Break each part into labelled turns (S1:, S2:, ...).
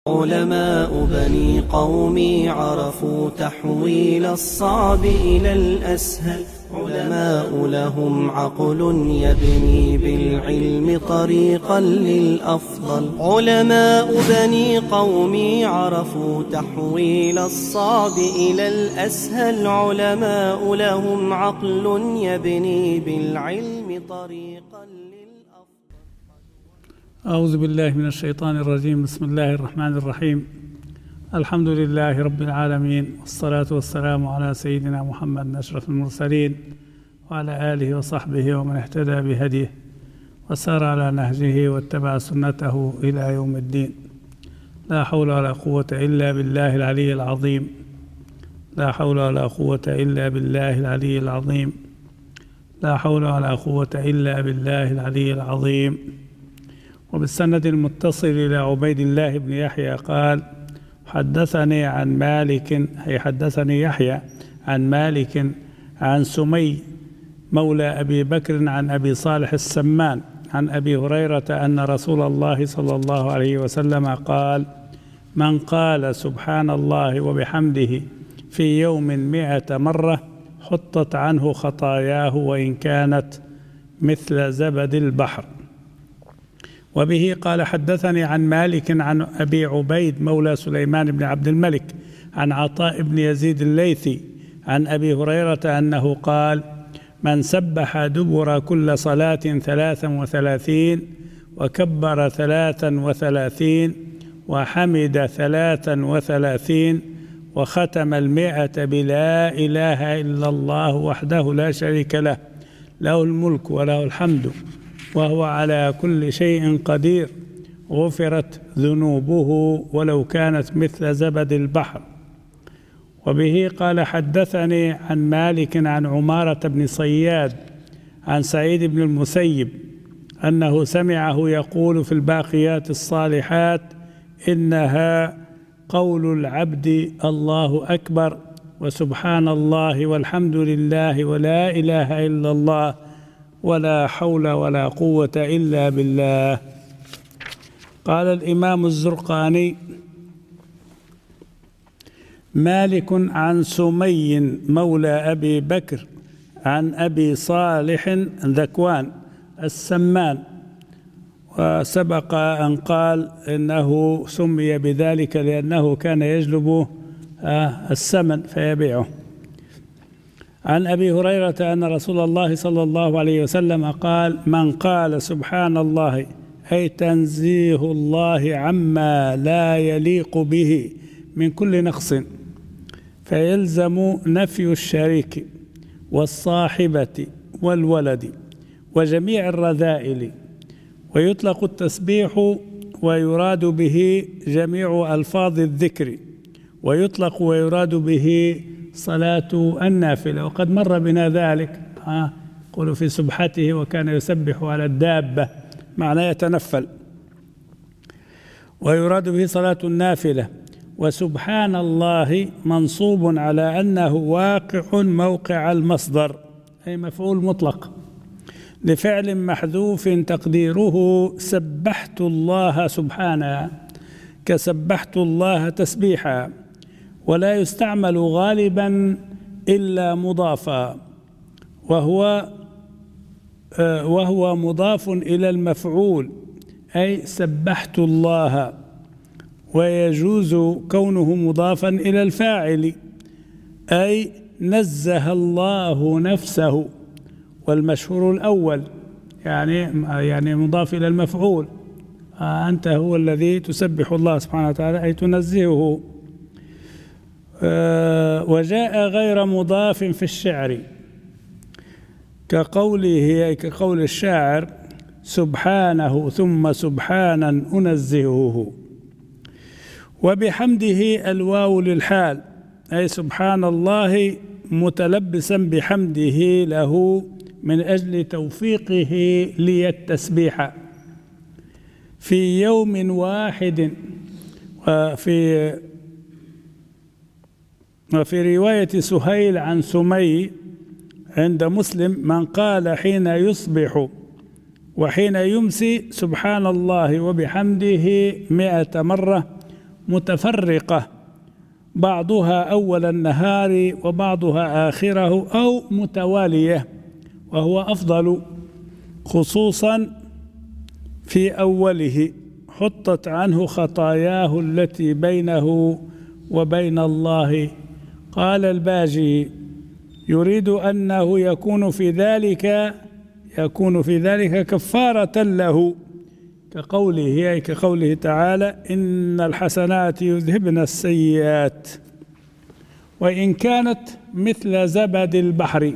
S1: علماء بني قومي عرفوا تحويل الصعب إلى الأسهل. علماء لهم عقل يبني بالعلم طريقا للأفضل. علماء بني قومي عرفوا تحويل الصعب إلى الأسهل. علماء لهم عقل يبني بالعلم طريقا للأفضل.
S2: أعوذ بالله من الشيطان الرجيم. بسم الله الرحمن الرحيم. الحمد لله رب العالمين، والصلاة والسلام على سيدنا محمد أشرف المرسلين وعلى آله وصحبه ومن اهتدى بهديه وسار على نهجه واتبع سنته إلى يوم الدين. لا حول ولا قوة إلا بالله العلي العظيم. لا حول ولا قوة إلا بالله العلي العظيم. لا حول ولا قوة إلا بالله العلي العظيم. وبالسند المتصل إلى عبيد الله بن يحيى قال: حدثني عن مالك، حدثني يحيى عن مالك عن سمي مولى أبي بكر عن أبي صالح السمان عن أبي هريرة أن رسول الله صلى الله عليه وسلم قال: من قال سبحان الله وبحمده في يوم 100 مرة حطت عنه خطاياه وإن كانت مثل زبد البحر. وبه قال: حدثني عن مالك عن أبي عبيد مولى سليمان بن عبد الملك عن عطاء بن يزيد الليثي عن أبي هريرة أنه قال: من سبح دبر كل صلاة 33 وكبر 33 وحمد 33 وختم 100 بلا إله إلا الله وحده لا شريك له، له الملك وله الحمد وهو على كل شيء قدير، غفرت ذنوبه ولو كانت مثل زبد البحر. وبه قال: حدثني عن مالك عن عمارة بن صياد عن سعيد بن المسيب أنه سمعه يقول في الباقيات الصالحات: إنها قول العبد الله أكبر وسبحان الله والحمد لله ولا إله إلا الله ولا حول ولا قوة إلا بالله. قال الإمام الزرقاني: مالك عن سمي مولى أبي بكر عن أبي صالح ذكوان السمان، وسبق أن قال إنه سمي بذلك لأنه كان يجلب السمن فيبيعه. عن أبي هريرة أن رسول الله صلى الله عليه وسلم قال: من قال سبحان الله أي تنزيه الله عما لا يليق به من كل نقص، فيلزم نفي الشريك والصاحبة والولد وجميع الرذائل، ويطلق التسبيح ويراد به جميع ألفاظ الذكر، ويطلق ويراد به صلاة النافلة، وقد مر بنا ذلك. قولوا في سبحته وكان يسبح على الدابة، معناه يتنفل. ويراد به صلاة النافلة. وسبحان الله منصوب على أنه واقع موقع المصدر، أي مفعول مطلق لفعل محذوف تقديره سبحت الله سبحانه، كسبحت الله تسبيحا. ولا يستعمل غالبا إلا مضافا، وهو مضاف إلى المفعول، أي سبحت الله. ويجوز كونه مضافا إلى الفاعل، أي نزه الله نفسه، والمشهور الأول يعني مضاف إلى المفعول. أنت هو الذي تسبح الله سبحانه وتعالى، أي تنزهه. وجاء غير مضاف في الشعر كقوله، كقول الشاعر: سبحانه ثم سبحانا أنزهه. وبحمده الواو للحال، أي سبحان الله متلبسا بحمده له من أجل توفيقه لي التسبيح في يوم واحد. وفي رواية سهيل عن سمي عند مسلم: من قال حين يصبح وحين يمسي سبحان الله وبحمده 100 مرة متفرقة، بعضها أول النهار وبعضها آخره أو متوالية، وهو أفضل، خصوصا في أوله حطت عنه خطاياه التي بينه وبين الله. قال الباجي: يريد أنه يكون في ذلك كفارة له، كقوله تعالى: إن الحسنات يذهبن السيئات. وإن كانت مثل زبد البحر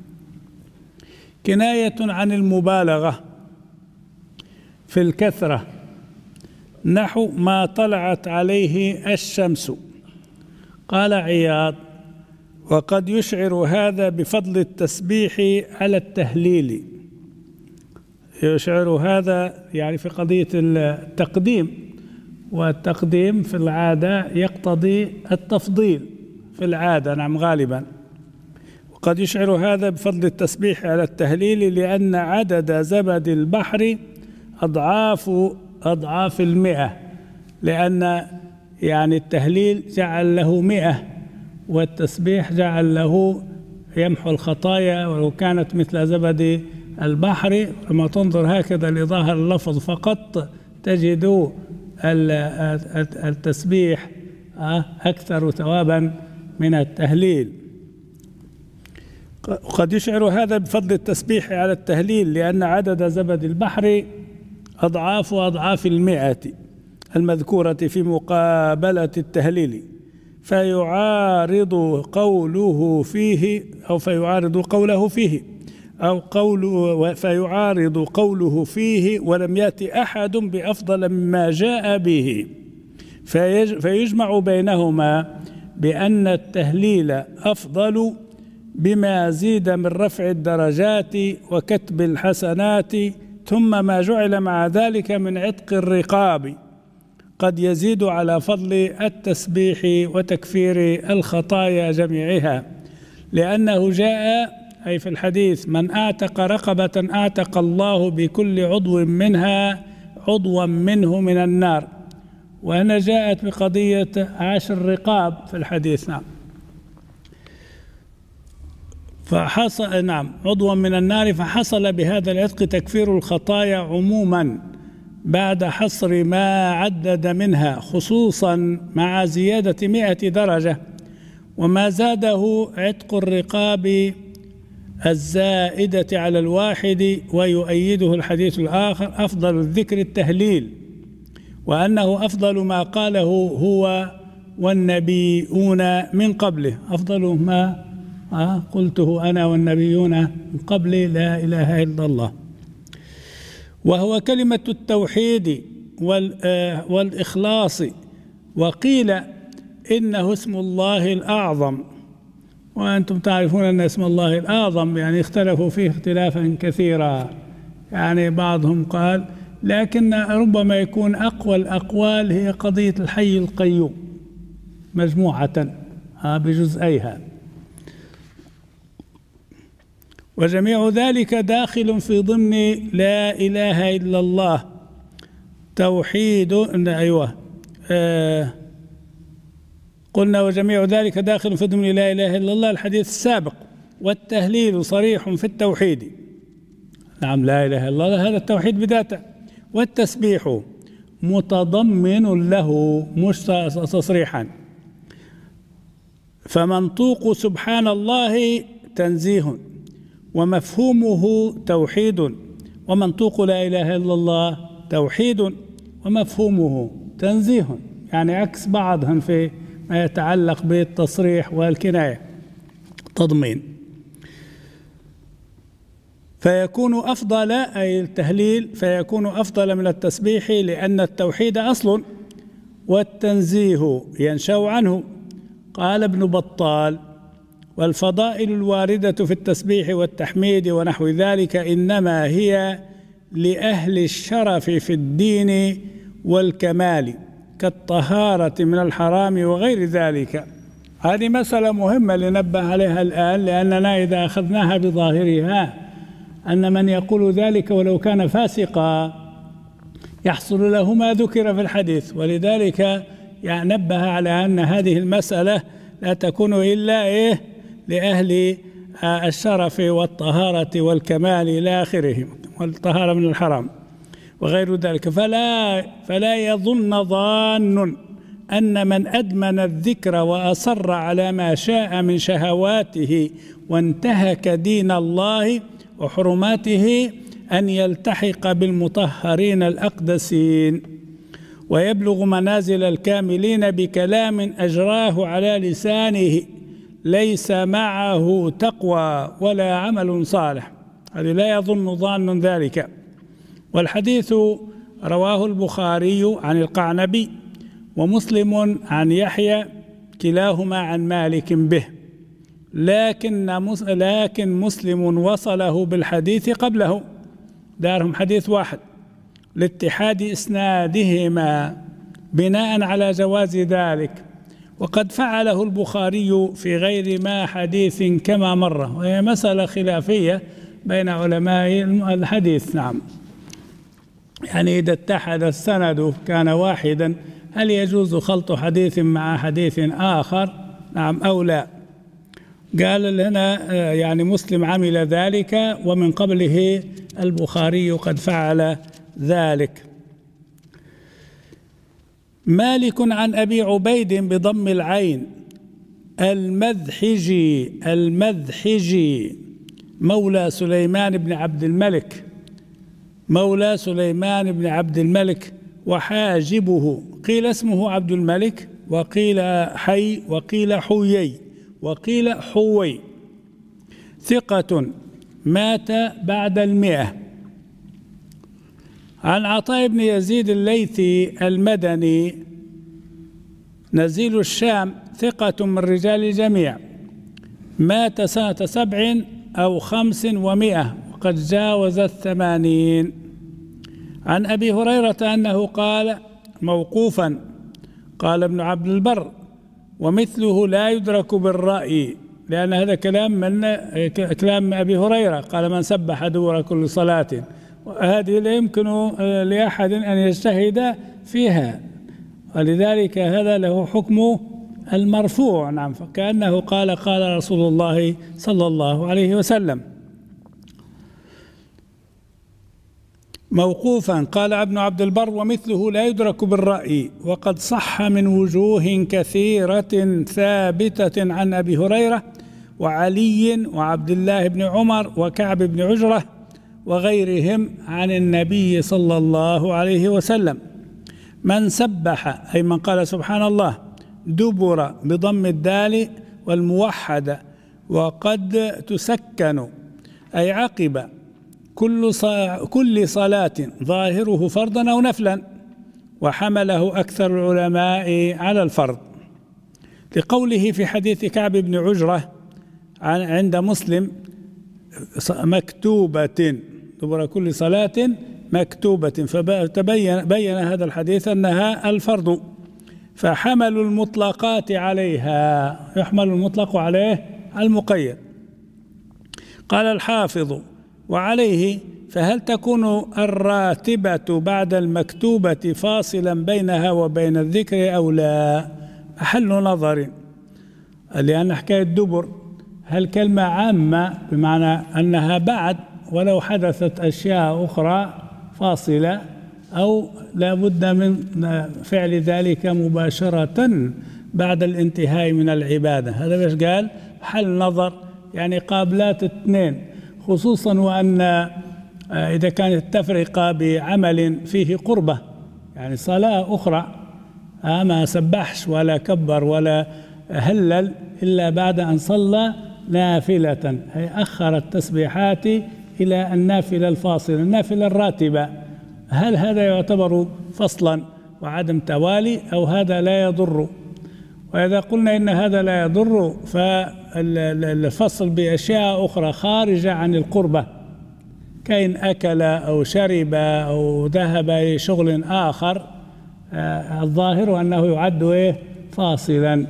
S2: كناية عن المبالغة في الكثرة، نحو ما طلعت عليه الشمس. قال عياض: وقد يشعر هذا بفضل التسبيح على التهليل. يشعر هذا يعني في قضية التقديم، والتقديم في العادة يقتضي التفضيل في العادة، نعم غالبا. وقد يشعر هذا بفضل التسبيح على التهليل، لأن عدد زبد البحر أضعاف 100، لأن يعني التهليل جعل له 100 والتسبيح جعل له يمحو الخطايا. ولو كانت مثل زبد البحر، لما تنظر هكذا لظاهر اللفظ فقط تجد التسبيح أكثر ثوابا من التهليل. قد يشعر هذا بفضل التسبيح على التهليل، لأن عدد زبد البحر أضعاف 100 المذكورة في مقابلة التهليل، فيعارض قوله فيه ولم يأتي أحد بأفضل مما جاء به، فيجمع بينهما بأن التهليل أفضل بما زيد من رفع الدرجات وكتب الحسنات، ثم ما جعل مع ذلك من عتق الرقاب قد يزيد على فضل التسبيح وتكفير الخطايا جميعها، لأنه جاء أي في الحديث: من أعتق رقبة أعتق الله بكل عضو منها عضوا منه من النار. وهنا جاءت بقضية 10 رقاب في الحديث، نعم، فحصل عضوا من النار، فحصل بهذا العتق تكفير الخطايا عموما بعد حصر ما عدد منها، خصوصا مع زيادة 100 درجة، وما زاده عتق الرقاب الزائدة على الواحد. ويؤيده الحديث الآخر: أفضل الذكر التهليل، وأنه أفضل ما قاله هو والنبيون من قبله، أفضل ما قلته أنا والنبيون من قبل لا إله إلا الله. وهو كلمة التوحيد والإخلاص. وقيل إنه اسم الله الأعظم، وأنتم تعرفون أن اسم الله الأعظم يعني اختلفوا فيه اختلافا كثيرا، يعني بعضهم قال، لكن ربما يكون أقوى الأقوال هي قضية الحي القيوم مجموعة بجزئيها. وجميع ذلك داخل في ضمن لا إله إلا الله، توحيد. قلنا وجميع ذلك داخل في ضمن لا إله إلا الله، الحديث السابق. والتهليل صريح في التوحيد، نعم، لا إله إلا الله هذا التوحيد بذاته. والتسبيح متضمن له مش تصريحا، فمنطوق سبحان الله تنزيه، ومفهومه توحيد، ومنطوق لا إله إلا الله توحيد ومفهومه تنزيه، يعني عكس بعضهم في ما يتعلق بالتصريح والكناية تضمين. فيكون أفضل، أي التهليل فيكون أفضل من التسبيح، لأن التوحيد أصل والتنزيه ينشأ عنه. قال ابن بطال: والفضائل الواردة في التسبيح والتحميد ونحو ذلك إنما هي لأهل الشرف في الدين والكمال، كالطهارة من الحرام وغير ذلك. هذه مسألة مهمة لنبه عليها الآن، لأننا إذا أخذناها بظاهرها أن من يقول ذلك ولو كان فاسقا يحصل له ما ذكر في الحديث، ولذلك يعني نبه على أن هذه المسألة لا تكون إلا لأهل الشرف والطهارة والكمال إلى آخره، والطهارة من الحرام وغير ذلك. فلا يظن ظان أن من أدمن الذكر وأصر على ما شاء من شهواته وانتهك دين الله وحرماته أن يلتحق بالمطهرين الأقدسين ويبلغ منازل الكاملين بكلام أجراه على لسانه ليس معه تقوى ولا عمل صالح. هذه لا يظن ظان ذلك. والحديث رواه البخاري عن القعنبي ومسلم عن يحيى كلاهما عن مالك به، لكن مسلم وصله بالحديث قبله، دارهم حديث واحد لاتحاد إسنادهما بناء على جواز ذلك، وقد فعله البخاري في غير ما حديث كما مر، وهي مسألة خلافية بين علماء الحديث. نعم، يعني إذا اتحد السند كان واحدا هل يجوز خلط حديث مع حديث آخر؟ نعم أو لا؟ قال هنا يعني مسلم عمل ذلك ومن قبله البخاري قد فعل ذلك. مالك عن أبي عبيد بضم العين المذحجي مولى سليمان بن عبد الملك وحاجبه، قيل اسمه عبد الملك وقيل حي وقيل حوي وقيل حوي، ثقة مات بعد 100. عن عطاء بن يزيد الليثي المدني نزيل الشام، ثقة من رجال الجميع، مات سنة 7 أو 500 وقد جاوز 80. عن أبي هريرة أنه قال موقوفا، قال ابن عبد البر ومثله لا يدرك بالرأي، لأن هذا كلام أبي هريرة قال من سبح دبر كل صلاة، وهذه لا يمكن لأحد أن يجتهد فيها، ولذلك هذا له حكم المرفوع. نعم، فكأنه قال رسول الله صلى الله عليه وسلم. موقوفا قال ابن عبد البر ومثله لا يدرك بالرأي، وقد صح من وجوه كثيرة ثابتة عن أبي هريرة وعلي وعبد الله بن عمر وكعب بن عجرة وغيرهم عن النبي صلى الله عليه وسلم. من سبح أي من قال سبحان الله دبر بضم الدال والموحدة، وقد تسكن أي عقب كل صلاة ظاهره فرضا أو نفلا، وحمله أكثر العلماء على الفرض، لقوله في حديث كعب بن عجرة عند مسلم مكتوبة، دبر كل صلاة مكتوبة، فبين هذا الحديث أنها الفرض، فحملوا المطلقات عليها، يحمل المطلق عليه المقيد. قال الحافظ وعليه فهل تكون الراتبة بعد المكتوبة فاصلا بينها وبين الذكر أو لا؟ محل نظر، لأن حكاية دبر هل كلمة عامة بمعنى أنها بعد ولو حدثت أشياء أخرى فاصلة، أو لا بد من فعل ذلك مباشرة بعد الانتهاء من العبادة؟ هذا باش قال محل نظر، يعني قابلات اثنين، خصوصا وأن إذا كانت التفرقة بعمل فيه قربة، يعني صلاة أخرى ما سبحش ولا كبر ولا هلل إلا بعد أن صلى نافلة، أي أخر التسبيحات إلى النافلة الفاصلة، النافلة الراتبة، هل هذا يعتبر فصلا وعدم توالي أو هذا لا يضر؟ وإذا قلنا إن هذا لا يضر فالفصل بأشياء أخرى خارجة عن القربة، كإن أكل أو شرب أو ذهب لشغل آخر، الظاهر أنه يعد فاصلا.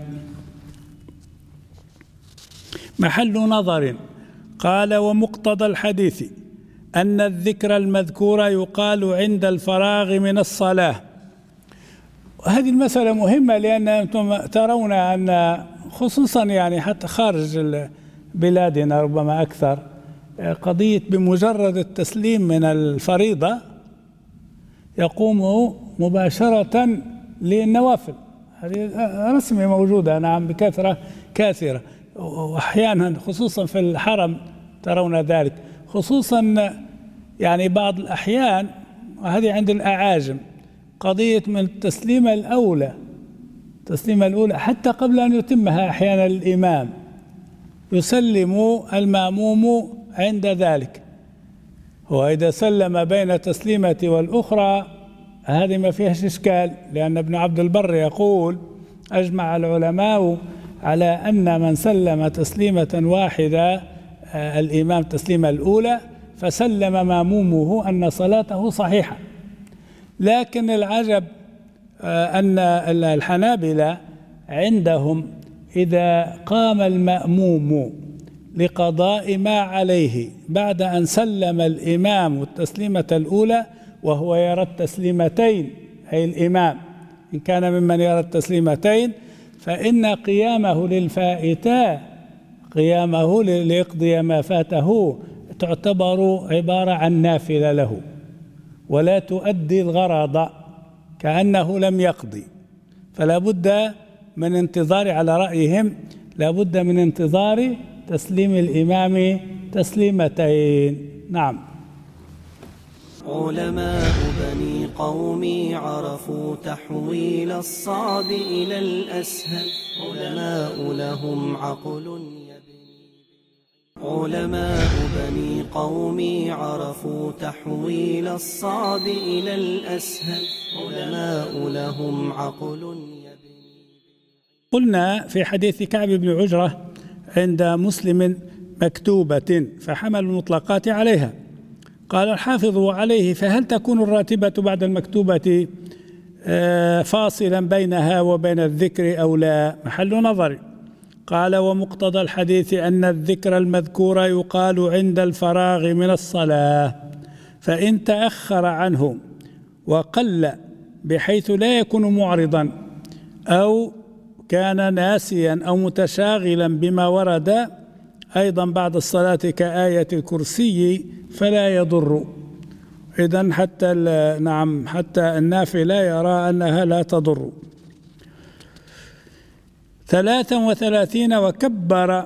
S2: محل نظر. قال ومقتضى الحديث أن الذكر المذكور يقال عند الفراغ من الصلاة، هذه المسألة مهمة، لأن أنتم ترون أن خصوصا يعني حتى خارج بلادنا ربما أكثر، قضية بمجرد التسليم من الفريضة يقوم مباشرة للنوافل. هذه رسمة موجودة نعم بكثرة كثيرة، وأحيانا خصوصا في الحرم ترون ذلك، خصوصا يعني بعض الأحيان، وهذه عند الأعاجم، قضية من التسليمة الأولى حتى قبل أن يتمها أحيانا الإمام يسلم المأموم عند ذلك. هو إذا سلم بين التسليمة والأخرى هذه ما فيهاش إشكال، لأن ابن عبد البر يقول: أجمع العلماء على أن من سلم تسليمة واحدة الإمام التسليمة الأولى فسلم مأمومه أن صلاته صحيحة. لكن العجب أن الحنابلة عندهم إذا قام المأموم لقضاء ما عليه بعد أن سلم الإمام التسليمة الأولى وهو يرى التسليمتين، أي الإمام إن كان ممن يرى التسليمتين، فإن قيامه ليقضي ما فاته تعتبر عبارة عن نافلة له، ولا تؤدي الغرض، كأنه لم يقضي. فلا بد من انتظار، على رأيهم لا بد من انتظار تسليم الإمام تسليمتين. نعم.
S1: علماء بني قومي عرفوا تحويل الصعب إلى الأسهل، علماء لهم عقل علماء بني قومي عرفوا تحويل الصعب إلى الأسهل، علماء لهم عقل.
S2: قلنا في حديث كعب بن عجرة عند مسلم مكتوبة فحمل المطلقات عليها. قال الحافظ عليه: فهل تكون الراتبة بعد المكتوبة فاصلا بينها وبين الذكر أو لا؟ محل نظر. قال: ومقتضى الحديث أن الذكر المذكور يقال عند الفراغ من الصلاة، فإن تأخر عنه وقل بحيث لا يكون معرضا أو كان ناسيا أو متشاغلا بما ورد أيضا بعد الصلاة كآية الكرسي فلا يضر. إذن حتى النافلة يرى أنها لا تضر. 33 وكبر،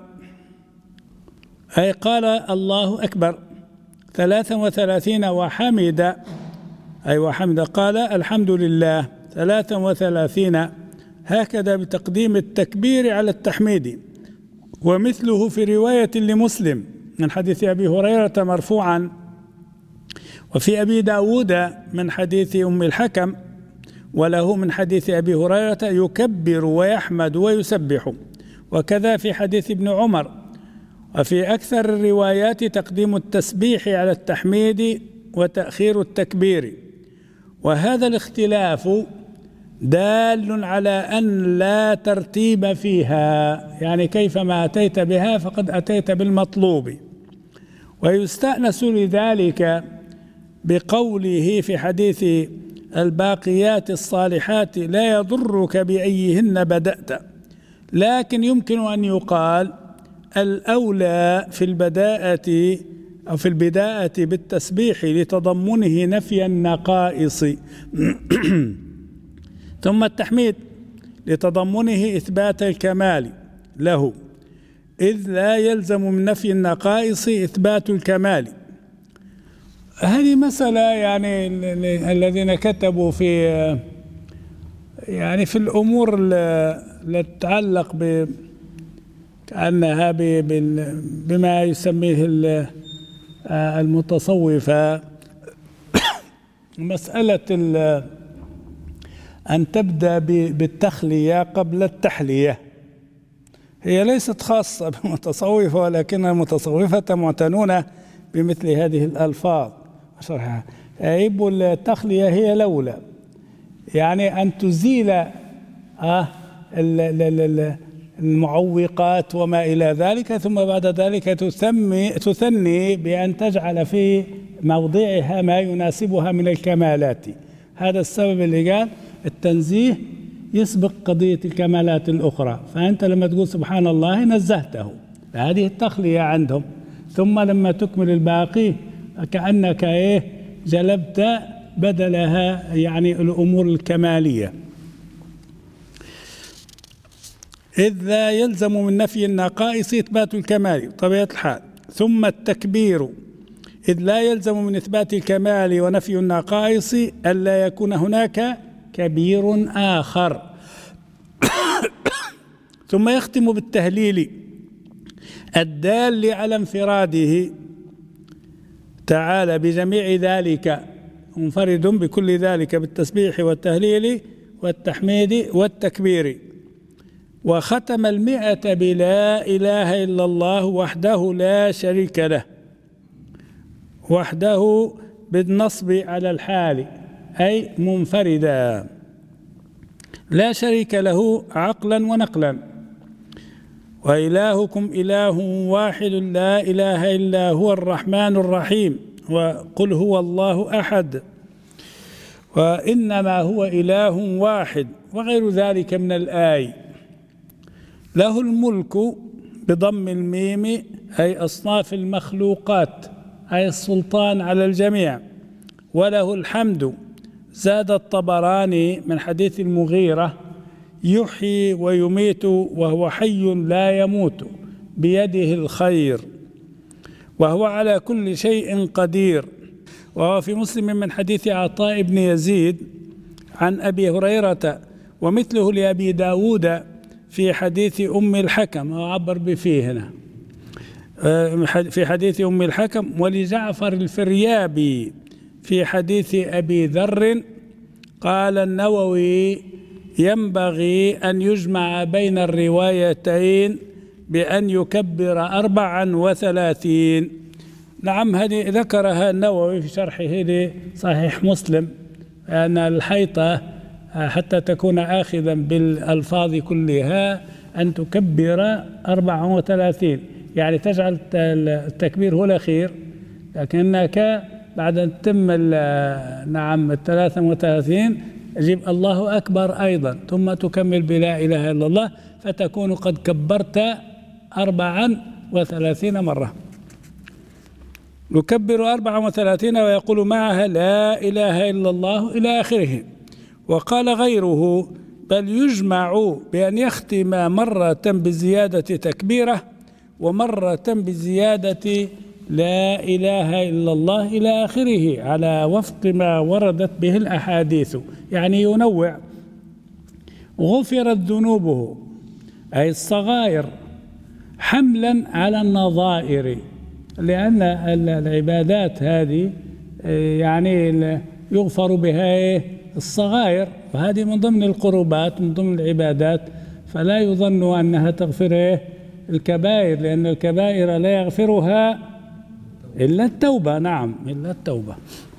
S2: أي قال الله أكبر. 33 وحمد، أي وحمد قال الحمد لله. 33 هكذا بتقديم التكبير على التحميد. ومثله في رواية لمسلم من حديث أبي هريرة مرفوعا، وفي أبي داود من حديث أم الحكم، وله من حديث أبي هريرة يكبر ويحمد ويسبح. وكذا في حديث ابن عمر. وفي أكثر الروايات تقديم التسبيح على التحميد وتأخير التكبير. وهذا الاختلاف دال على أن لا ترتيب فيها، يعني كيفما أتيت بها فقد أتيت بالمطلوب. ويستأنس لذلك بقوله في حديث الباقيات الصالحات لا يضرك بأيهن بدأت، لكن يمكن أن يقال الأولى في البداءة أو في البداءة بالتسبيح لتضمنه نفي النقائص ثم التحميد لتضمنه إثبات الكمال له، إذ لا يلزم من نفي النقائص إثبات الكمال. هذه مسألة يعني الذين كتبوا في الأمور التي تتعلق كأنها بما يسميه المتصوفة مسألة أن تبدأ بالتخلية قبل التحلية. هي ليست خاصة بالمتصوفة، ولكن المتصوفة معتنون بمثل هذه الألفاظ وشرحها. عيب التخلية هي الأولى، يعني أن تزيل المعوقات وما إلى ذلك، ثم بعد ذلك تثني بأن تجعل في موضعها ما يناسبها من الكمالات. هذا السبب اللي قال التنزيه يسبق قضية الكمالات الأخرى. فأنت لما تقول سبحان الله نزهته، هذه التخلية عندهم، ثم لما تكمل الباقي كأنك جلبت بدلها يعني الأمور الكمالية. إذ لا يلزم من نفي النقائص إثبات الكمال بطبيعة الحال. ثم التكبير، إذ لا يلزم من إثبات الكمال ونفي النقائص ألا يكون هناك كبير آخر. ثم يختم بالتهليل الدال على انفراده تعالى بجميع ذلك، منفرد بكل ذلك بالتسبيح والتهليل والتحميد والتكبير. وختم 100 بلا إله إلا الله وحده لا شريك له، وحده بالنصب على الحال أي منفردا لا شريك له عقلا ونقلا. وإلهكم إله واحد لا إله إلا هو الرحمن الرحيم، وقل هو الله أحد، وإنما هو إله واحد، وغير ذلك من الآي. له الملك بضم الميم أي أصناف المخلوقات أي السلطان على الجميع. وله الحمد، زاد الطبراني من حديث المغيرة يحيي ويميت وهو حي لا يموت بيده الخير وهو على كل شيء قدير. وهو في مسلم من حديث عطاء بن يزيد عن أبي هريرة، ومثله لأبي داود في حديث أم الحكم، وعبر بفيه هنا في حديث أم الحكم، ولجعفر الفريابي في حديث أبي ذر. قال النووي ينبغي أن يجمع بين الروايتين بأن يكبر 34. نعم، هذه ذكرها النووي في شرحه لصحيح مسلم، أن الحيطة حتى تكون آخذا بالألفاظ كلها أن تكبر 34، يعني تجعل التكبير هو الأخير، لكنك بعد أن تتم نعم 33 جيب الله أكبر أيضا، ثم تكمل بلا إله إلا الله، فتكون قد كبرت 34 مرة. يكبر 34 ويقول معها لا إله إلا الله إلى آخره. وقال غيره بل يجمع بأن يختم مرة بزيادة تكبيرة ومرة بزيادة لا إله إلا الله إلى آخره على وفق ما وردت به الأحاديث، يعني ينوع. غفرت ذنوبه أي الصغائر حملا على النظائر، لأن العبادات هذه يعني يغفر بها الصغائر، وهذه من ضمن القربات من ضمن العبادات، فلا يظن أنها تغفر الكبائر، لأن الكبائر لا يغفرها إلا التوبة. نعم، إلا التوبة.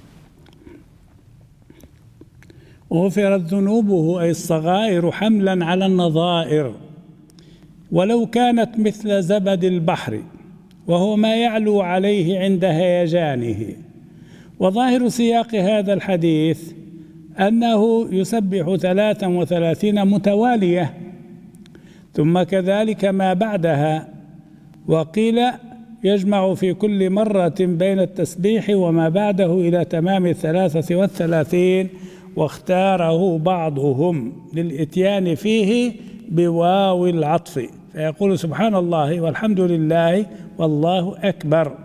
S2: غفرت ذنوبه أي الصغائر حملا على النظائر، ولو كانت مثل زبد البحر وهو ما يعلو عليه عند هيجانه. وظاهر سياق هذا الحديث أنه يسبح 33 متوالية، ثم كذلك ما بعدها. وقيل يجمع في كل مرة بين التسبيح وما بعده إلى تمام 33، واختاره بعضهم للإتيان فيه بواو العطف، فيقول سبحان الله والحمد لله والله أكبر.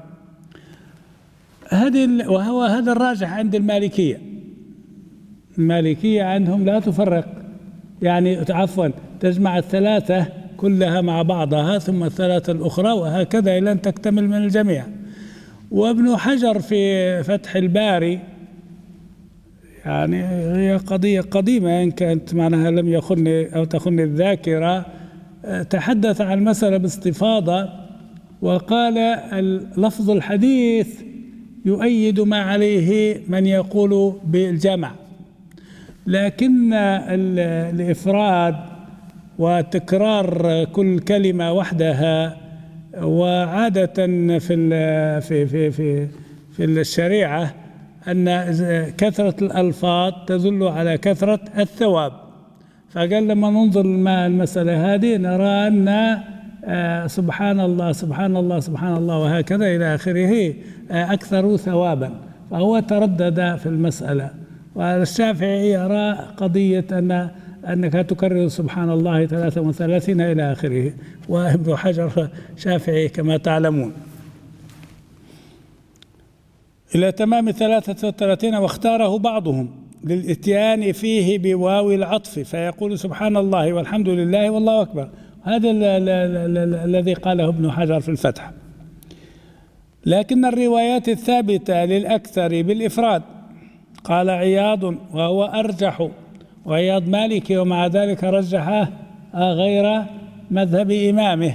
S2: وهو هذا الراجح عند المالكية. المالكية عندهم لا تفرق، يعني عفوا تجمع 3 كلها مع بعضها ثم 3 الأخرى، وهكذا إلى أن تكتمل من الجميع. وابن حجر في فتح الباري، يعني هي قضية قديمة إن كانت معناها لم يخني أو تخني الذاكرة، تحدث عن المسألة باستفاضة، وقال لفظ الحديث يؤيد ما عليه من يقول بالجمع، لكن الإفراد وتكرار كل كلمة وحدها، وعادة في الشريعة أن كثرة الألفاظ تدل على كثرة الثواب. فقال لما ننظر المسألة هذه نرى أن سبحان الله سبحان الله سبحان الله وهكذا إلى آخره أكثر ثوابا، فهو تردد في المسألة. والشافعي يرى قضية أنك تكرر سبحان الله 33 إلى آخره، وابن حجر شافعي كما تعلمون إلى تمام 33، واختاره بعضهم للإتيان فيه بواو العطف فيقول سبحان الله والحمد لله والله أكبر. هذا الذي قاله ابن حجر في الفتح. لكن الروايات الثابتة للأكثر بالإفراد قال عياض وهو أرجح، وعياض مالكي ومع ذلك رجحه غير مذهب إمامه.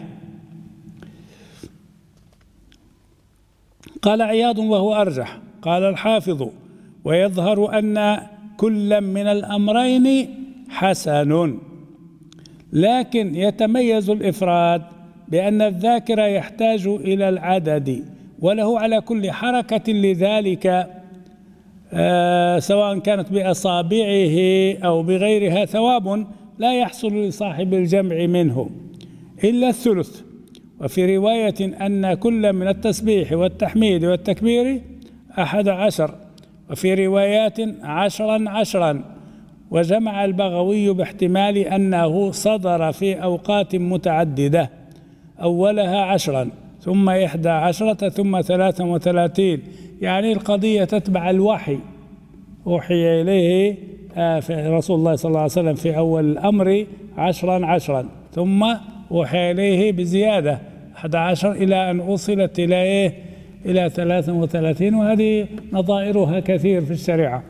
S2: قال عياض وهو أرجح. قال الحافظ ويظهر أن كل من الأمرين حسن، لكن يتميز الإفراد بأن الذاكر يحتاج إلى العدد، وله على كل حركة لذلك سواء كانت بأصابعه أو بغيرها ثواب لا يحصل لصاحب الجمع منه إلا الثلث. وفي رواية أن كل من التسبيح والتحميد والتكبير 11، وفي روايات 10 وجمع البغوي باحتمال أنه صدر في أوقات متعددة، أولها 10 ثم 11 ثم 33، يعني القضية تتبع الوحي. أوحي إليه في رسول الله صلى الله عليه وسلم في أول الأمر 10 ثم أوحي إليه بزيادة 11 إلى أن وصلت إلى 33، وهذه نظائرها كثير في الشريعة.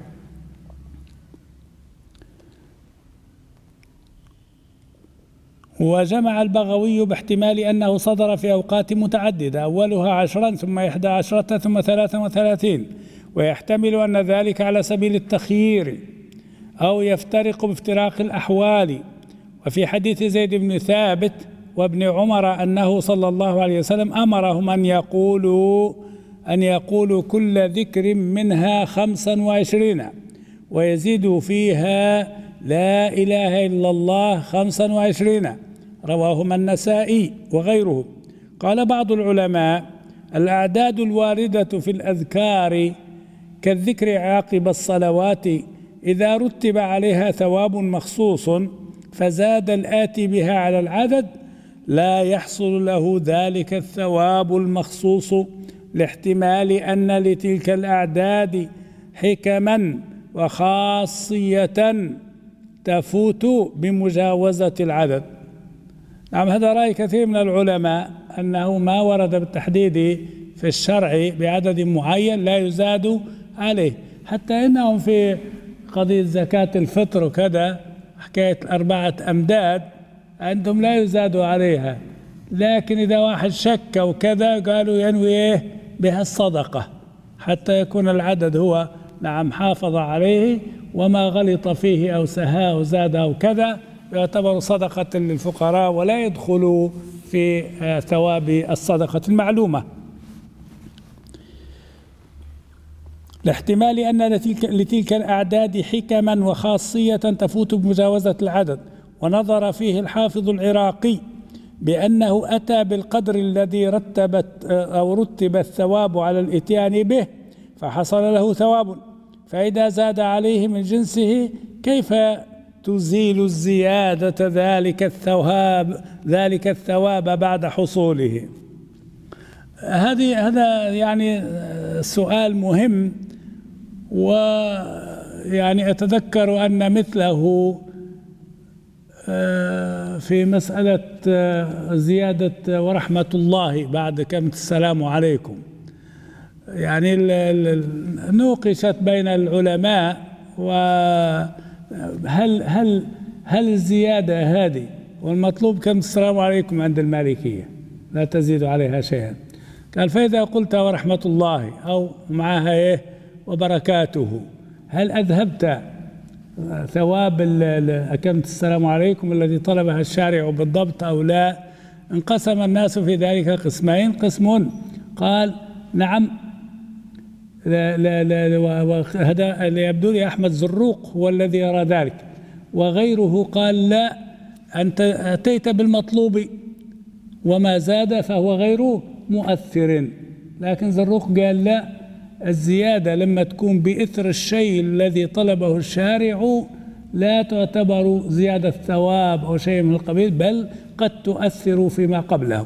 S2: وجمع البغوي باحتمال أنه صدر في أوقات متعددة، أولها 10 ثم 11 ثم 33، ويحتمل أن ذلك على سبيل التخيير أو يفترق بافتراق الأحوال. وفي حديث زيد بن ثابت وابن عمر أنه صلى الله عليه وسلم أمرهم أن يقولوا كل ذكر منها 25 ويزيد فيها لا إله إلا الله 25، رواهما النسائي وغيره. قال بعض العلماء الأعداد الواردة في الأذكار كالذكر عقب الصلوات إذا رتب عليها ثواب مخصوص فزاد الآتي بها على العدد لا يحصل له ذلك الثواب المخصوص، لاحتمال أن لتلك الأعداد حكما وخاصية تفوت بمجاوزة العدد. نعم، هذا رأي كثير من العلماء أنه ما ورد بالتحديد في الشرع بعدد معين لا يزاد عليه، حتى إنهم في قضية زكاة الفطر وكذا حكاية 4 أمداد عندهم لا يزادوا عليها، لكن إذا واحد شك وكذا قالوا ينوي بها الصدقة حتى يكون العدد هو نعم حافظ عليه، وما غلط فيه أو سها أو زاد أو كذا يعتبر صدقة للفقراء ولا يدخل في ثواب الصدقة المعلومة. لاحتمال أن لتلك الأعداد حكما وخاصية تفوت بمجاوزة العدد. ونظر فيه الحافظ العراقي بأنه أتى بالقدر الذي رتب الثواب على الإتيان به فحصل له ثواب، فإذا زاد عليه من جنسه كيف تزيل الزيادة ذلك الثواب بعد حصوله؟ هذا يعني سؤال مهم، ويعني أتذكر أن مثله في مسألة زيادة ورحمة الله بعد كلمة السلام عليكم، يعني نوقشت بين العلماء، وهل الزيادة هذه والمطلوب كلمة السلام عليكم عند المالكية لا تزيد عليها شيئا. قال فإذا قلت ورحمة الله أو معها وبركاته هل أذهبت ثواب كلمة السلام عليكم الذي طلبها الشارع بالضبط أو لا؟ انقسم الناس في ذلك قسمين. قسم قال نعم وهذا اللي يبدو لي أحمد زروق هو الذي يرى ذلك، وغيره قال لا، أنت أتيت بالمطلوب وما زاد فهو غير مؤثر. لكن زروق قال لا، الزيادة لما تكون بإثر الشيء الذي طلبه الشارع لا تعتبر زيادة ثواب أو شيء من القبيل، بل قد تؤثر فيما قبله.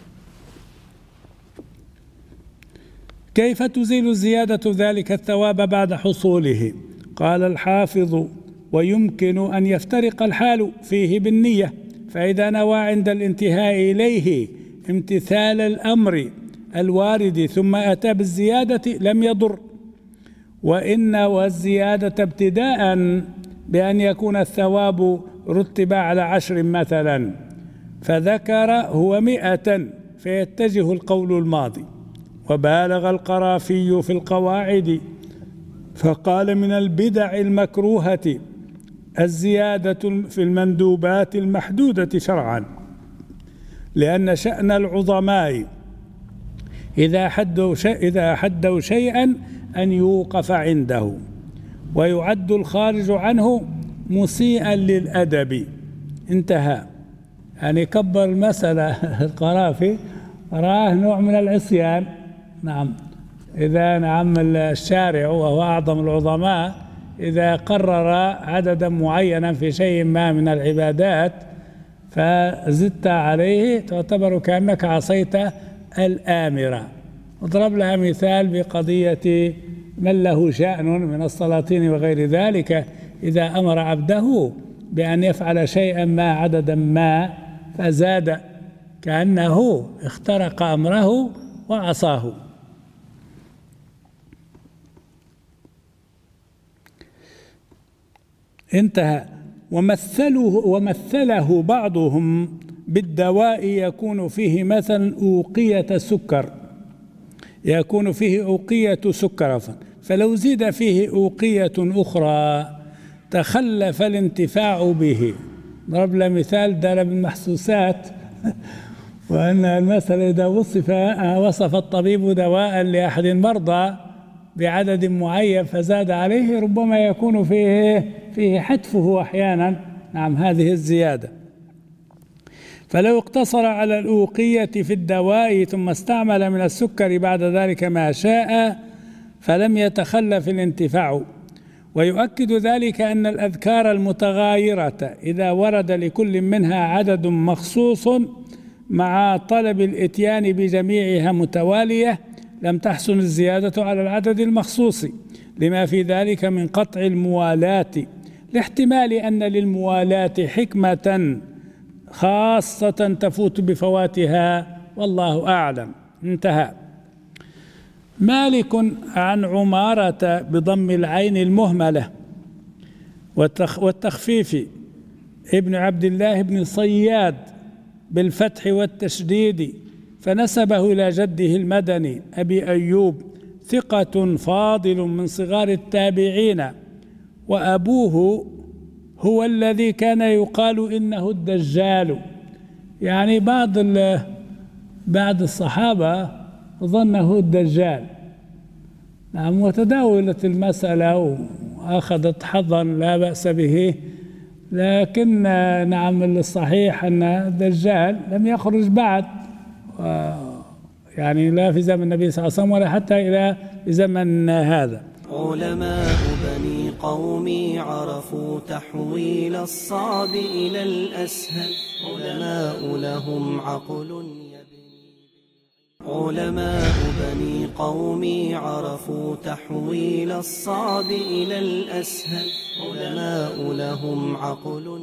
S2: كيف تزيل الزيادة ذلك الثواب بعد حصوله؟ قال الحافظ: ويمكن أن يفترق الحال فيه بالنية، فإذا نوى عند الانتهاء إليه امتثال الأمر الوارد ثم أتى بالزيادة لم يضر، وإن والزيادة ابتداء بأن يكون الثواب رتب على 10 مثلا، فذكر هو 100 فيتجه القول الماضي. وبالغ القرافي في القواعد فقال: من البدع المكروهة الزيادة في المندوبات المحدودة شرعا، لأن شأن العظماء إذا حدوا شيئا أن يوقف عنده، ويعد الخارج عنه مسيئا للأدب. انتهى. يعني كبر المسألة القرافي، راه نوع من العصيان. نعم، إذا نعم الشارع وهو أعظم العظماء إذا قرر عددا معينا في شيء ما من العبادات فزدت عليه تعتبر كأنك عصيت الآمرة. اضرب لها مثال بقضية من له شأن من السلاطين وغير ذلك، إذا أمر عبده بأن يفعل شيئا ما عددا ما فزاد كأنه اخترق أمره وعصاه. انتهى. ومثله بعضهم بالدواء يكون فيه مثلا أوقية سكر، يكون فيه أوقية سكر، فلو زيد فيه أوقية أخرى تخلف الانتفاع به. ضرب له مثال دار بالمحسوسات وأن المثل إذا وصف الطبيب دواء لأحد المرضى بعدد معين فزاد عليه ربما يكون فيه حتفه أحيانا. نعم، هذه الزيادة. فلو اقتصر على الأوقية في الدواء ثم استعمل من السكر بعد ذلك ما شاء فلم يتخلف الانتفاع. ويؤكد ذلك أن الأذكار المتغايرة إذا ورد لكل منها عدد مخصوص مع طلب الإتيان بجميعها متوالية لم تحسن الزيادة على العدد المخصوص، لما في ذلك من قطع الموالاة، لاحتمال أن للموالاة حكمة خاصة تفوت بفواتها، والله أعلم. انتهى. مالك عن عمارة بضم العين المهملة والتخفيف ابن عبد الله بن صياد بالفتح والتشديد، فنسبه إلى جده المدني أبي أيوب، ثقة فاضل من صغار التابعين، وأبوه هو الذي كان يقال إنه الدجال. يعني بعض الصحابة ظنه الدجال. نعم، وتداولت المسألة وأخذت حظا لا بأس به، لكن نعم الصحيح أن الدجال لم يخرج بعد، يعني لا في زمن النبي صلى الله عليه وسلم ولا حتى إلى زمن هذا.
S1: علماء بني قومي عرفوا تحويل الصعب إلى الأسهل، علماء لهم عقل علماء بني قومي عرفوا تحويل الصعب إلى الأسهل، علماء لهم عقل.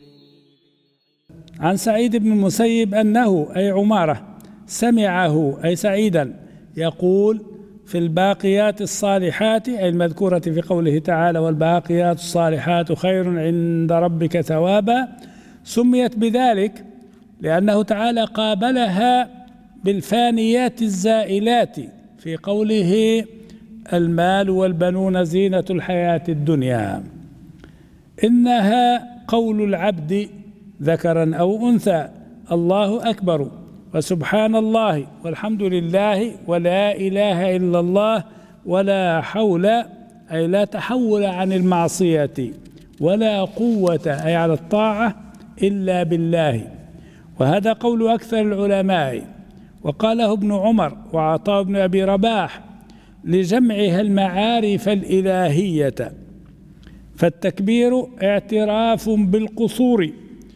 S2: عن سعيد بن المسيب أنه أي عمارة سمعه أي سعيدا يقول في الباقيات الصالحات أي المذكورة في قوله تعالى: والباقيات الصالحات خير عند ربك ثوابا، سميت بذلك لأنه تعالى قابلها بالفانيات الزائلات في قوله: المال والبنون زينة الحياة الدنيا. إنها قول العبد ذكرا أو أنثى: الله أكبر وسبحان الله والحمد لله ولا إله إلا الله ولا حول أي لا تحول عن المعصية ولا قوة أي على الطاعة إلا بالله. وهذا قول أكثر العلماء، وقاله ابن عمر وعطاء بن أبي رباح لجمعها المعارف الإلهية. فالتكبير اعتراف بالقصور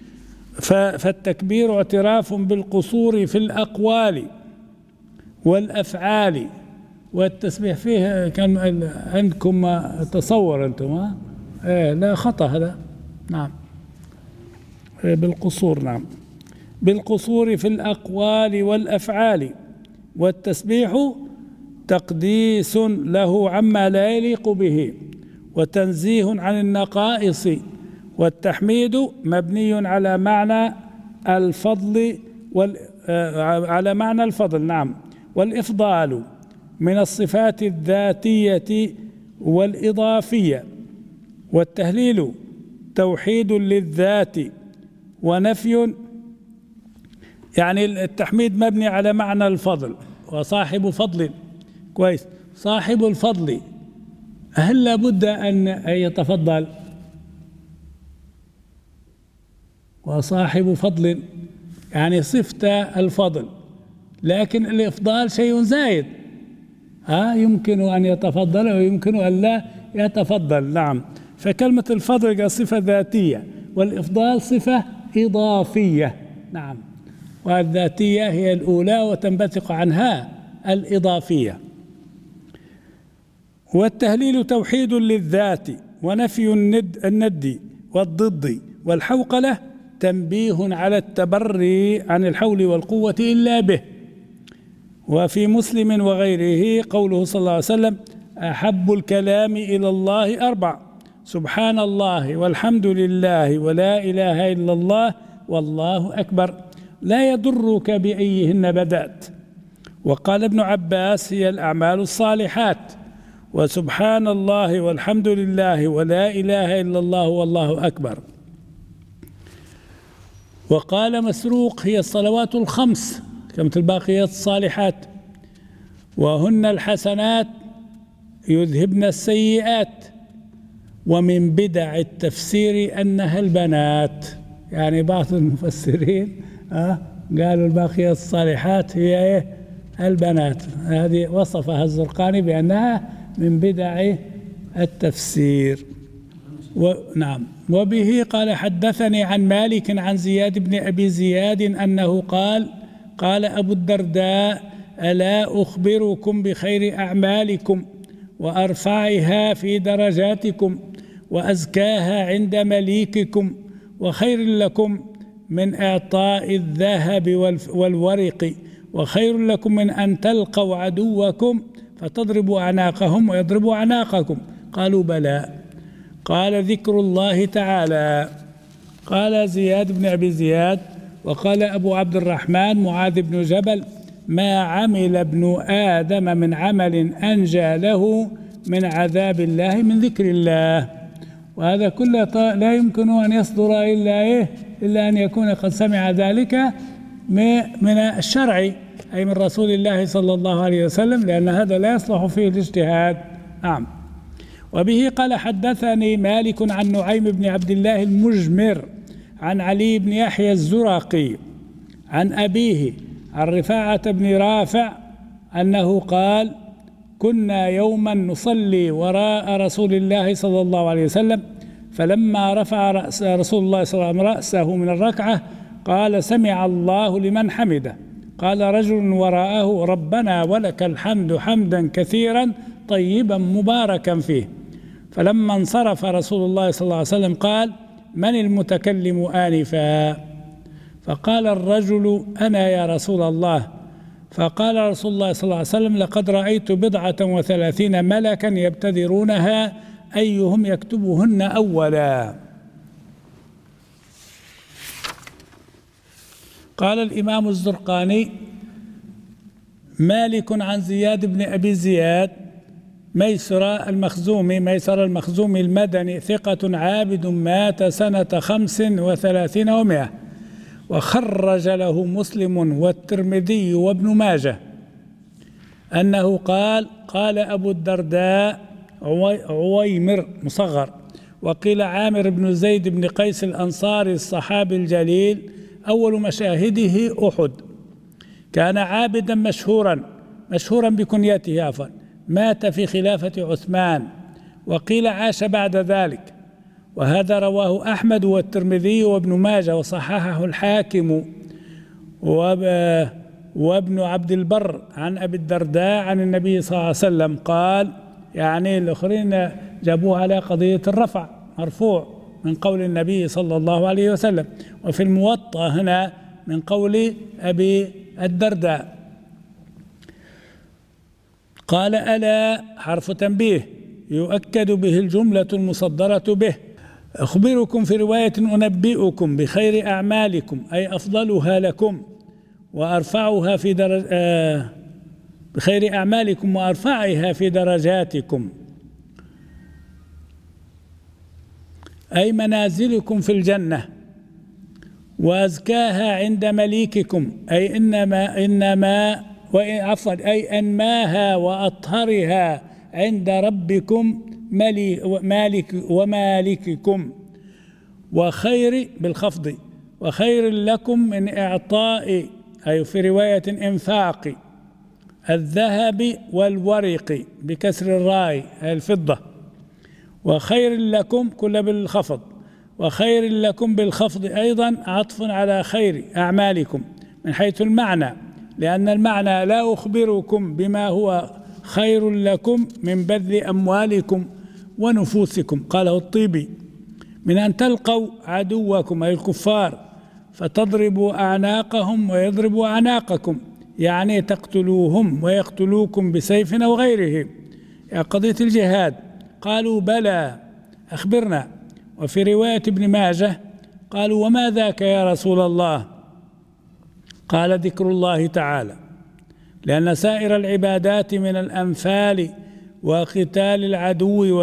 S2: في الأقوال والأفعال. والتسبيح فيه كان عندكم تصور أنتم لا خطأ هذا، نعم بالقصور، نعم بالقصور في الأقوال والأفعال. والتسبيح تقديس له عما لا يليق به وتنزيه عن النقائص. والتحميد مبني على معنى الفضل نعم. والإفضال من الصفات الذاتية والإضافية. والتهليل توحيد للذات ونفي، يعني التحميد مبني على معنى الفضل، وصاحب فضل كويس، صاحب الفضل هل لابد أن يتفضل؟ وصاحب فضل يعني صفة الفضل، لكن الإفضال شيء زائد، يمكن أن يتفضل ويمكن أن لا يتفضل، نعم. فكلمة الفضل صفة ذاتية، والإفضال صفة إضافية، نعم. والذاتية هي الأولى وتنبثق عنها الإضافية. والتهليل توحيد للذات ونفي الند والضد. والحوقلة تنبيه على التبري عن الحول والقوة إلا به. وفي مسلم وغيره قوله صلى الله عليه وسلم: أحب الكلام إلى الله 4: سبحان الله والحمد لله ولا إله إلا الله والله أكبر، لا يضرك بأيهن بدأت. وقال ابن عباس: هي الأعمال الصالحات. وسبحان الله والحمد لله ولا إله إلا الله والله أكبر. وقال مسروق: هي الصلوات الخمس كمثل الباقيات الصالحات، وهن الحسنات يذهبن السيئات. ومن بدع التفسير أنها البنات، يعني بعض المفسرين قالوا الباقيات الصالحات هي البنات، هذه وصفها الزرقاني بأنها من بدع التفسير. نعم. وبه قال: حدثني عن مالك عن زياد بن أبي زياد أنه قال أبو الدرداء: ألا أخبركم بخير أعمالكم وأرفعها في درجاتكم وأزكاها عند مليككم وخير لكم من إعطاء الذهب والورق وخير لكم من أن تلقوا عدوكم فتضربوا أعناقهم ويضربوا أعناقكم؟ قالوا: بلى. قال: ذكر الله تعالى. قال زياد بن أبي زياد: وقال أبو عبد الرحمن معاذ بن جبل: ما عمل ابن آدم من عمل أنجى له من عذاب الله من ذكر الله. وهذا كله لا يمكن أن يصدر إلا أن يكون قد سمع ذلك من الشرع، أي من رسول الله صلى الله عليه وسلم، لأن هذا لا يصلح فيه الاجتهاد. نعم. وبه قال: حدثني مالك عن نعيم بن عبد الله المجمر عن علي بن يحيى الزرقي عن أبيه عن رفاعة بن رافع أنه قال: كنا يوما نصلي وراء رسول الله صلى الله عليه وسلم، فلما رفع رسول الله صلى الله عليه وسلم رأسه من الركعة قال: سمع الله لمن حمده. قال رجل وراءه: ربنا ولك الحمد حمدا كثيرا طيبا مباركا فيه. فلما انصرف رسول الله صلى الله عليه وسلم قال: من المتكلم آنفا؟ فقال الرجل: أنا يا رسول الله. فقال رسول الله صلى الله عليه وسلم: لقد رأيت 37 ملكا يبتدرونها أيهم يكتبهن أولا. قال الإمام الزرقاني: مالك عن زياد بن أبي زياد ميسر المخزومي المدني ثقة عابد مات سنة 35 و100، وخرج له مسلم والترمذي وابن ماجه. أنه قال أبو الدرداء عويمر مصغر، وقيل عامر بن زيد بن قيس الأنصاري الصحابي الجليل أول مشاهده أحد. كان عابدا مشهورا بكنيته عفوا، مات في خلافة عثمان، وقيل عاش بعد ذلك. وهذا رواه أحمد والترمذي وابن ماجه، وصححه الحاكم وابن عبد البر عن أبي الدرداء عن النبي صلى الله عليه وسلم قال، يعني الآخرين جابوه على قضية الرفع مرفوع من قول النبي صلى الله عليه وسلم، وفي الموطأ هنا من قول أبي الدرداء. قال ألا حرف تنبيه يؤكد به الجملة المصدرة به. أخبركم في رواية أنبئكم بخير أعمالكم أي أفضلها لكم وأرفعها في بخير أعمالكم وأرفعها في درجاتكم، أي منازلكم في الجنة، وأزكاها عند مليككم أي أي أنماها وأطهرها عند ربكم مالك ومالككم، وخير بالخفض، وخير لكم من إعطاء أي في رواية إنفاق الذهب والورق بكسر الراء الفضة، وخير لكم كل بالخفض، وخير لكم بالخفض أيضا عطف على خير أعمالكم من حيث المعنى، لأن المعنى لا أخبركم بما هو خير لكم من بذل أموالكم ونفوسكم، قاله الطيبي، من أن تلقوا عدوكم أي الكفار فتضربوا أعناقهم ويضربوا أعناقكم، يعني تقتلوهم ويقتلوكم بسيف أو غيره، قضية الجهاد. قالوا بلى أخبرنا. وفي رواية ابن ماجه قالوا وما ذاك يا رسول الله؟ قال ذكر الله تعالى، لأن سائر العبادات من الأنفال وقتال العدو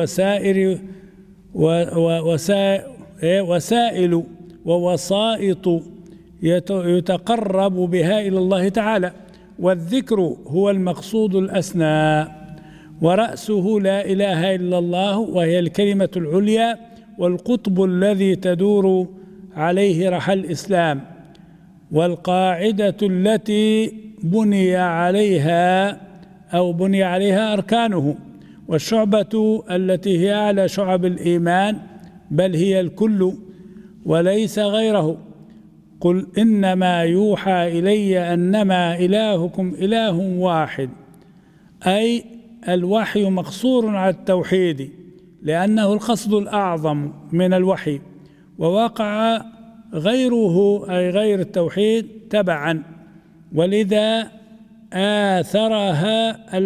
S2: وسائل ووسائط يتقرب بها إلى الله تعالى، والذكر هو المقصود الأسنى، ورأسه لا إله إلا الله، وهي الكلمة العليا والقطب الذي تدور عليه رحى الإسلام، والقاعدة التي بني عليها أركانه، والشعبة التي هي أعلى شعب الإيمان، بل هي الكل وليس غيره. قل إنما يوحى إلي أنما إلهكم إله واحد، أي الوحي مقصور على التوحيد لأنه القصد الأعظم من الوحي، ووقع غيره أي غير التوحيد تبعا، ولذا آثرها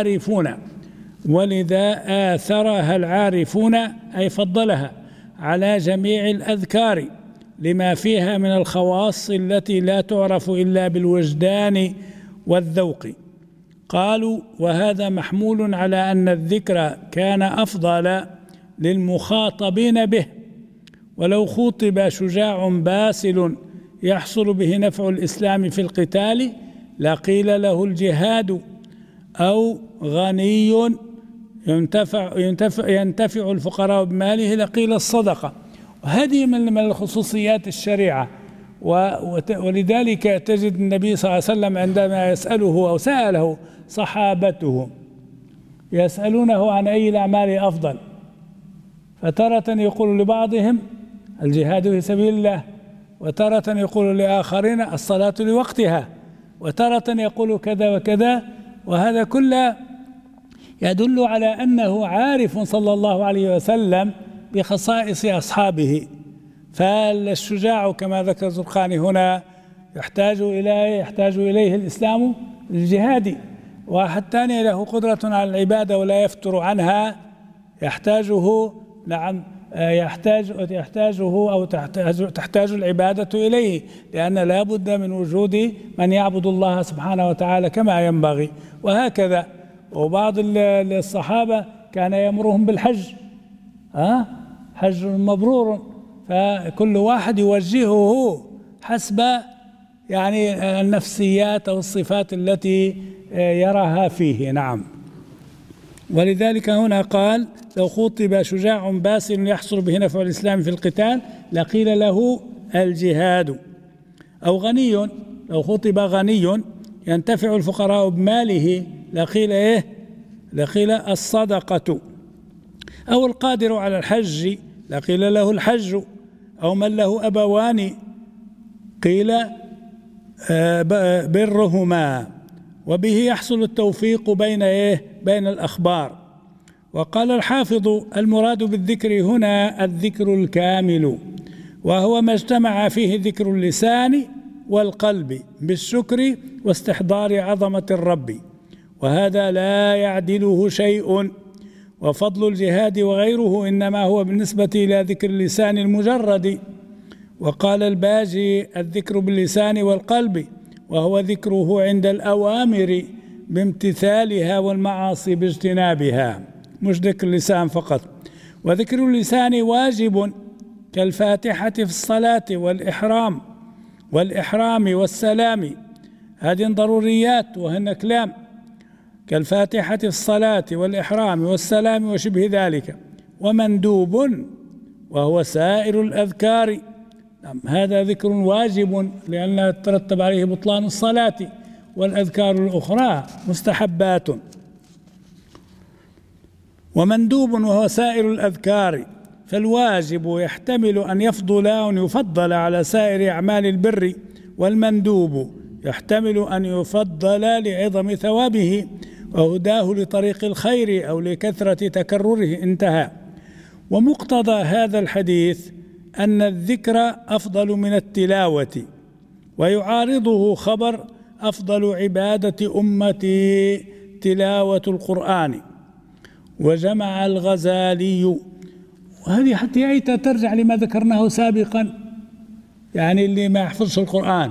S2: العارفون أي فضلها على جميع الأذكار لما فيها من الخواص التي لا تعرف إلا بالوجدان والذوق. قالوا وهذا محمول على أن الذكر كان أفضل للمخاطبين به، ولو خُطب شجاع باسل يحصل به نفع الإسلام في القتال لقيل له الجهاد، أو غني ينتفع الفقراء بماله لقيل الصدقة. وهذه من الخصوصيات الشريعة، ولذلك تجد النبي صلى الله عليه وسلم عندما يسأله أو سأله صحابته يسألونه عن أي الأعمال أفضل، فتارة يقول لبعضهم الجهاد في سبيل الله، وتارة يقول لآخرين الصلاة لوقتها، وتارة يقول كذا وكذا. وهذا كله يدل على أنه عارف صلى الله عليه وسلم بخصائص أصحابه. فالشجاع كما ذكر الزرقاني هنا يحتاج إليه الإسلام للجهاد، وحتى له قدرة على العبادة ولا يفتر عنها، يحتاجه أو تحتاج العبادة إليه، لأن لا بد من وجود من يعبد الله سبحانه وتعالى كما ينبغي. وهكذا وبعض الصحابة كان يأمرهم بالحج، حج مبرور، فكل واحد يوجهه حسب يعني النفسيات أو الصفات التي يراها فيه. نعم. ولذلك هنا قال: لو خُطِب شجاع باسل يحصل به نفع الإسلام في القتال لقيل له الجهاد. أو غني، لو خُطِب غني ينتفع الفقراء بماله لقيل إيه؟ لقيل الصدقة. أو القادر على الحج لقيل له الحج. أو من له أبوان قيل برهما. وبه يحصل التوفيق بين بين الأخبار. وقال الحافظ: المراد بالذكر هنا الذكر الكامل، وهو ما اجتمع فيه ذكر اللسان والقلب بالشكر واستحضار عظمة الرب، وهذا لا يعدله شيء. وفضل الجهاد وغيره إنما هو بالنسبة إلى ذكر اللسان المجرد. وقال الباجي: الذكر باللسان والقلب، وهو ذكره عند الأوامر بامتثالها والمعاصي باجتنابها، مش ذكر اللسان فقط. وذكر اللسان واجب كالفاتحة في الصلاة والإحرام والسلام، هذه ضروريات وهن كلام، كالفاتحة في الصلاة والإحرام والسلام وشبه ذلك. ومندوب وهو سائر الأذكار، هذا ذكر واجب لأنه يترتب عليه بطلان الصلاة، والأذكار الأخرى مستحبات. ومندوب وهو سائر الأذكار، فالواجب يحتمل أن يفضل على سائر أعمال البر، والمندوب يحتمل أن يفضل لعظم ثوابه وهداه لطريق الخير أو لكثرة تكرره. انتهى. ومقتضى هذا الحديث أن الذكر أفضل من التلاوة، ويعارضه خبر: أفضل عبادة أمتي تلاوة القرآن. وجمع الغزالي، وهذه حتى أيتا ترجع لما ذكرناه سابقا، يعني اللي ما يحفظش القرآن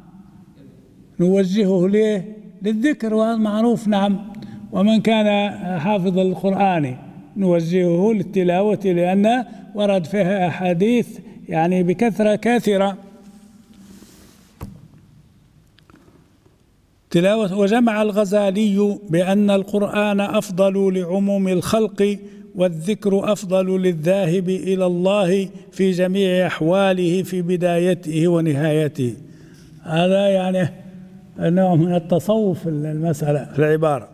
S2: نوجهه للذكر، وهذا معروف. نعم. ومن كان حافظ القرآن نوجهه للتلاوة، لأن ورد فيها أحاديث يعني بكثرة كثيرة تلاوة. وجمع الغزالي بأن القرآن أفضل لعموم الخلق، والذكر أفضل للذاهب إلى الله في جميع أحواله في بدايته ونهايته. هذا يعني نوع من التصوف المسألة في العبارة.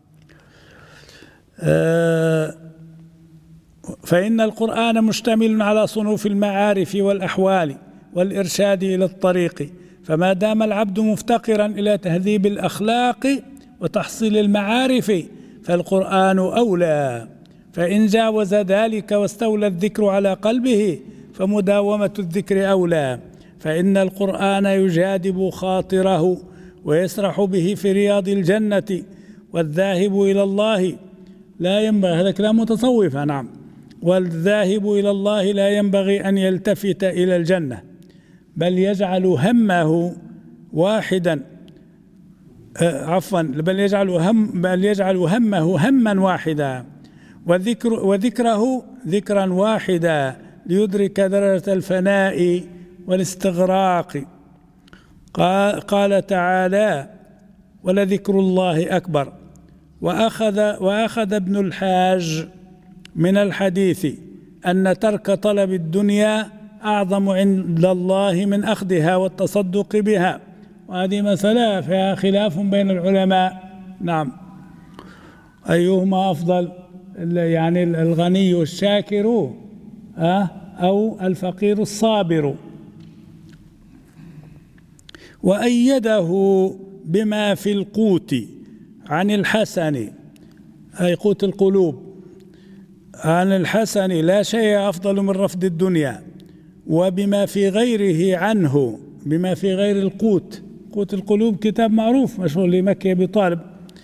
S2: فإن القرآن مشتمل على صنوف المعارف والأحوال والإرشاد إلى الطريق، فما دام العبد مفتقرا إلى تهذيب الأخلاق وتحصيل المعارف فالقرآن أولى. فإن جاوز ذلك واستولى الذكر على قلبه فمداومة الذكر أولى، فإن القرآن يجادب خاطره ويسرح به في رياض الجنة. والذاهب إلى الله لا ينبغي، هذا كلام متصوف. نعم. والذاهب إلى الله لا ينبغي أن يلتفت إلى الجنة، بل يجعل همه واحدا بل يجعل همه هما واحدا، وذكره ذكرا واحدا ليدرك درجة الفناء والاستغراق. قال تعالى: ولذكر الله أكبر. وأخذ ابن الحاج من الحديث أن ترك طلب الدنيا أعظم عند الله من أخذها والتصدق بها، وهذه مسألة فيها خلاف بين العلماء. نعم. أيهما أفضل، يعني الغني الشاكر أو الفقير الصابر؟ وأيده بما في القوت عن الحسن، أي قوت القلوب، عن الحسن: لا شيء أفضل من رفض الدنيا. وبما في غيره عنه، بما في غير القوت، قوت القلوب كتاب معروف مشهور لمكي أبي طالب.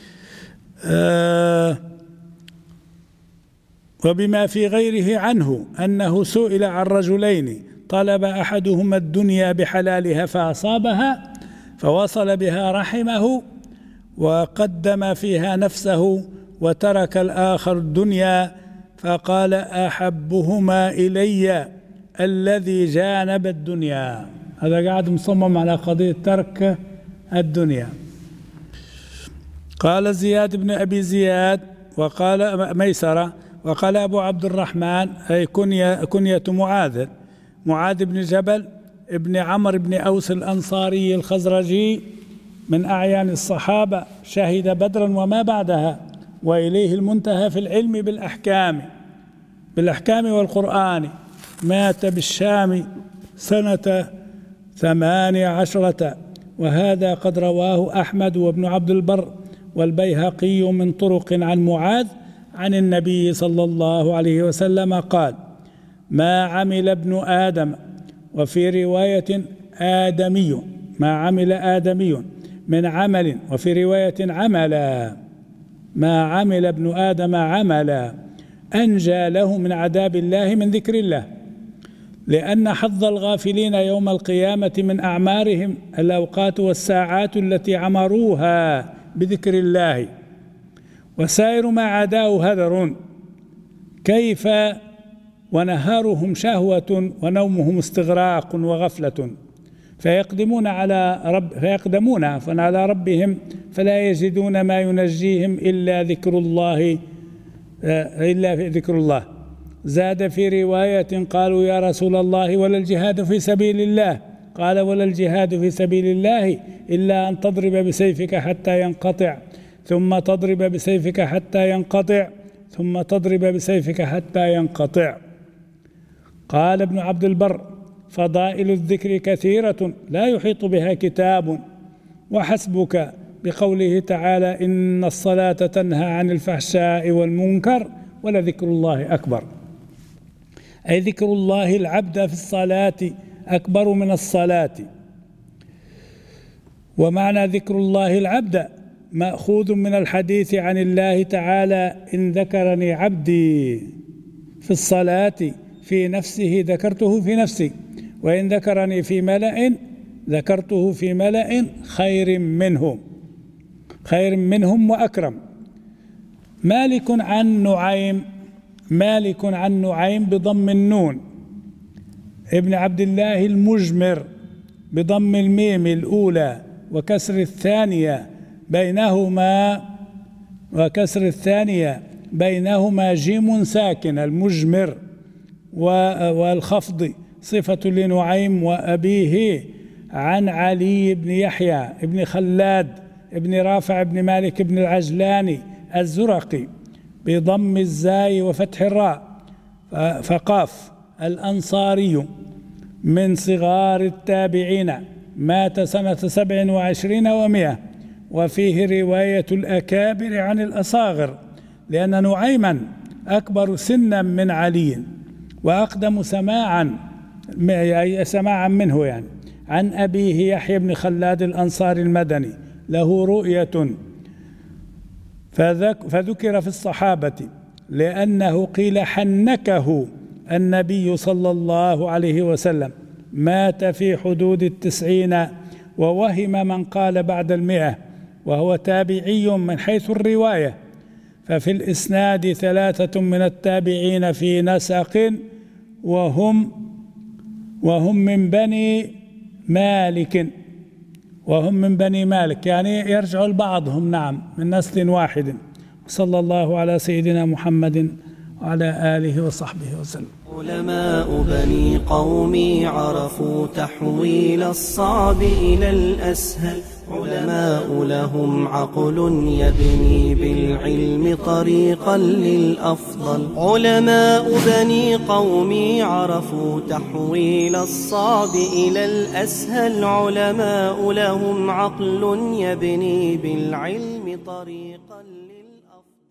S2: وبما في غيره عنه أنه سئل عن رجلين طلب أحدهما الدنيا بحلالها فأصابها فوصل بها رحمه وقدم فيها نفسه، وترك الآخر الدنيا، فقال: أحبهما إلي الذي جانب الدنيا. هذا قاعد مصمم على قضية ترك الدنيا. قال زياد بن أبي زياد وقال ميسرة وقال أبو عبد الرحمن أي كنية معاذ بن جبل ابن عمرو بن أوس الأنصاري الخزرجي من أعيان الصحابة، شهد بدرا وما بعدها، وإليه المنتهى في العلم بالأحكام والقرآن. مات بالشام سنة 18، وهذا قد رواه أحمد وابن عبد البر والبيهقي من طرق عن معاذ عن النبي صلى الله عليه وسلم قال: ما عمل ابن آدم، وفي رواية آدمي، ما عمل آدمي من عمل، وفي رواية عملا، ما عمل ابن آدم عملا أنجى له من عذاب الله من ذكر الله، لأن حظ الغافلين يوم القيامة من أعمارهم الأوقات والساعات التي عمروها بذكر الله، وسائر ما عداه هدر، كيف ونهارهم شهوة ونومهم استغراق وغفلة، فيقدمون على ربهم فلا يجدون ما ينجيهم إلا ذكر الله. زاد في رواية: قالوا يا رسول الله ولا الجهاد في سبيل الله؟ قال: ولا الجهاد في سبيل الله إلا أن تضرب بسيفك حتى ينقطع، ثم تضرب بسيفك حتى ينقطع، ثم تضرب بسيفك حتى ينقطع. قال ابن عبد البر: فضائل الذكر كثيرة لا يحيط بها كتاب، وحسبك بقوله تعالى: إن الصلاة تنهى عن الفحشاء والمنكر ولذكر الله أكبر، أي ذكر الله العبد في الصلاة أكبر من الصلاة. ومعنى ذكر الله العبد مأخوذ من الحديث عن الله تعالى: إن ذكرني عبدي في الصلاة في نفسه ذكرته في نفسي، وإن ذكرني في ملأ ذكرته في ملأ خير منهم وأكرم. مالك عن نعيم بضم النون ابن عبد الله المجمر بضم الميم الأولى وكسر الثانية بينهما جيم ساكن، المجمر، والخفض صفة لنعيم وأبيه عن علي بن يحيى بن خلاد بن رافع بن مالك بن العجلاني الزرقي بضم الزاي وفتح الراء فقاف، الأنصاري من صغار التابعين، مات سنة 27 و100. وفيه رواية الأكابر عن الأصاغر، لأن نعيما أكبر سنا من علي وأقدم سماعا منه، يعني عن أبيه يحيى بن خلاد الأنصاري المدني له رؤية، فذكر في الصحابة لأنه قيل حنكه النبي صلى الله عليه وسلم، مات في حدود 90، ووهم من قال بعد 100، وهو تابعي من حيث الرواية. ففي الإسناد 3 من التابعين في نسق، وهم من بني مالك، يعني يرجع لبعضهم، نعم، من نسل واحد. صلى الله على سيدنا محمد وعلى آله وصحبه وسلم.
S1: علماء بني قومي عرفوا تحويل الصعب إلى الأسهل، علماء لهم عقل يبني بالعلم طريقا للأفضل. علماء بني قومي عرفوا تحويل الصعب إلى الأسهل، علماء لهم عقل يبني بالعلم طريقا للأفضل.